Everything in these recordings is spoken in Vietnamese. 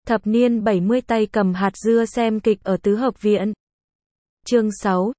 Thập niên 70 tay cầm hạt dưa xem kịch ở tứ hợp viện. Chương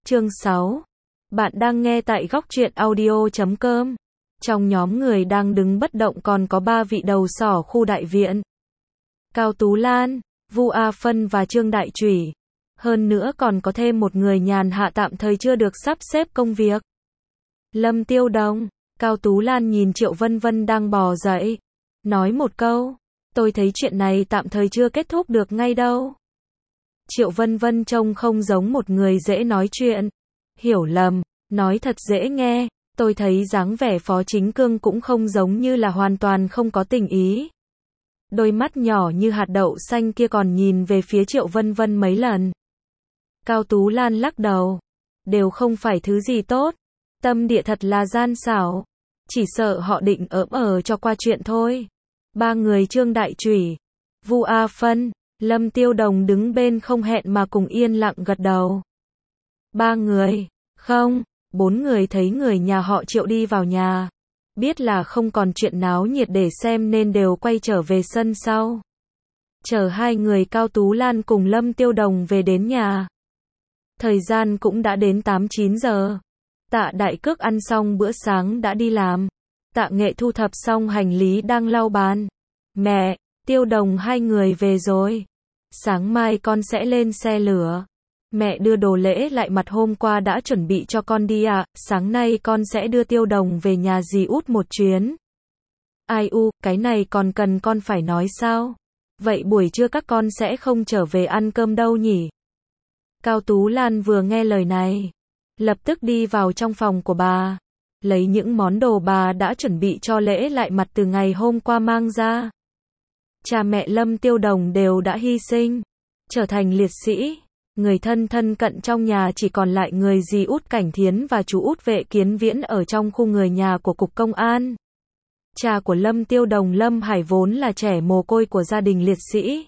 6. Bạn đang nghe tại góc truyện audio.com. Trong nhóm người đang đứng bất động còn có 3 vị đầu sỏ khu đại viện. Cao Tú Lan, Vu A Phân và Trương Đại Chủy. Hơn nữa còn có thêm một người nhàn hạ tạm thời chưa được sắp xếp công việc. Lâm Tiêu Đồng. Cao Tú Lan nhìn Triệu Vân Vân đang bò dậy. Nói một câu. Tôi thấy chuyện này tạm thời chưa kết thúc được ngay đâu. Triệu Vân Vân trông không giống một người dễ nói chuyện. Hiểu lầm, nói thật dễ nghe. Tôi thấy dáng vẻ Phó Chính Cương cũng không giống như là hoàn toàn không có tình ý. Đôi mắt nhỏ như hạt đậu xanh kia còn nhìn về phía Triệu Vân Vân mấy lần. Cao Tú Lan lắc đầu. Đều không phải thứ gì tốt. Tâm địa thật là gian xảo. Chỉ sợ họ định cho qua chuyện thôi. 3 người Trương Đại Chủy, Vu A Phân, Lâm Tiêu Đồng đứng bên không hẹn mà cùng yên lặng gật đầu. 3 người, không, 4 người thấy người nhà họ Triệu đi vào nhà. Biết là không còn chuyện náo nhiệt để xem nên đều quay trở về sân sau. Chờ 2 người Cao Tú Lan cùng Lâm Tiêu Đồng về đến nhà. Thời gian cũng đã đến 8-9 giờ. Tạ Đại Cước ăn xong bữa sáng đã đi làm. Tạ Nghệ thu thập xong hành lý đang lau bàn. Mẹ, Tiêu Đồng 2 người về rồi. Sáng mai con sẽ lên xe lửa. Mẹ đưa đồ lễ lại mặt hôm qua đã chuẩn bị cho con đi ạ. Sáng nay con sẽ đưa Tiêu Đồng về nhà dì út một chuyến. Ai u, cái này còn cần con phải nói sao? Vậy buổi trưa các con sẽ không trở về ăn cơm đâu nhỉ? Cao Tú Lan vừa nghe lời này, lập tức đi vào trong phòng của bà. Lấy những món đồ bà đã chuẩn bị cho lễ lại mặt từ ngày hôm qua mang ra. Cha mẹ Lâm Tiêu Đồng đều đã hy sinh, trở thành liệt sĩ. Người thân cận trong nhà chỉ còn lại người dì út Cảnh Thiến và chú út Vệ Kiến Viễn ở trong khu người nhà của Cục Công an. Cha của Lâm Tiêu Đồng Lâm Hải vốn là trẻ mồ côi của gia đình liệt sĩ.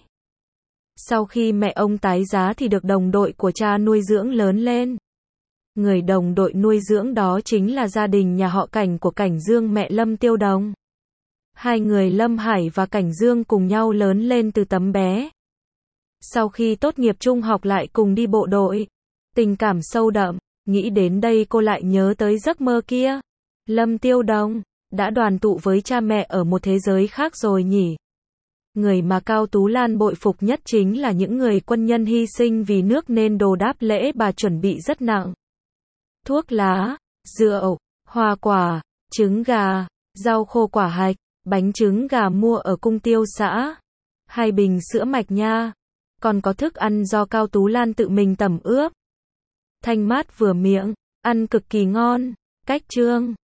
Sau khi mẹ ông tái giá thì được đồng đội của cha nuôi dưỡng lớn lên. Người đồng đội nuôi dưỡng đó chính là gia đình nhà họ Cảnh của Cảnh Dương mẹ Lâm Tiêu Đồng. 2 người Lâm Hải và Cảnh Dương cùng nhau lớn lên từ tấm bé. Sau khi tốt nghiệp trung học lại cùng đi bộ đội. Tình cảm sâu đậm, nghĩ đến đây cô lại nhớ tới giấc mơ kia. Lâm Tiêu Đồng đã đoàn tụ với cha mẹ ở một thế giới khác rồi nhỉ. Người mà Cao Tú Lan bội phục nhất chính là những người quân nhân hy sinh vì nước nên đồ đáp lễ bà chuẩn bị rất nặng. Thuốc lá, rượu, hoa quả, trứng gà, rau khô quả hạch, bánh trứng gà mua ở cung tiêu xã, 2 bình sữa mạch nha, còn có thức ăn do Cao Tú Lan tự mình tẩm ướp. Thanh mát vừa miệng, ăn cực kỳ ngon. Cách Trương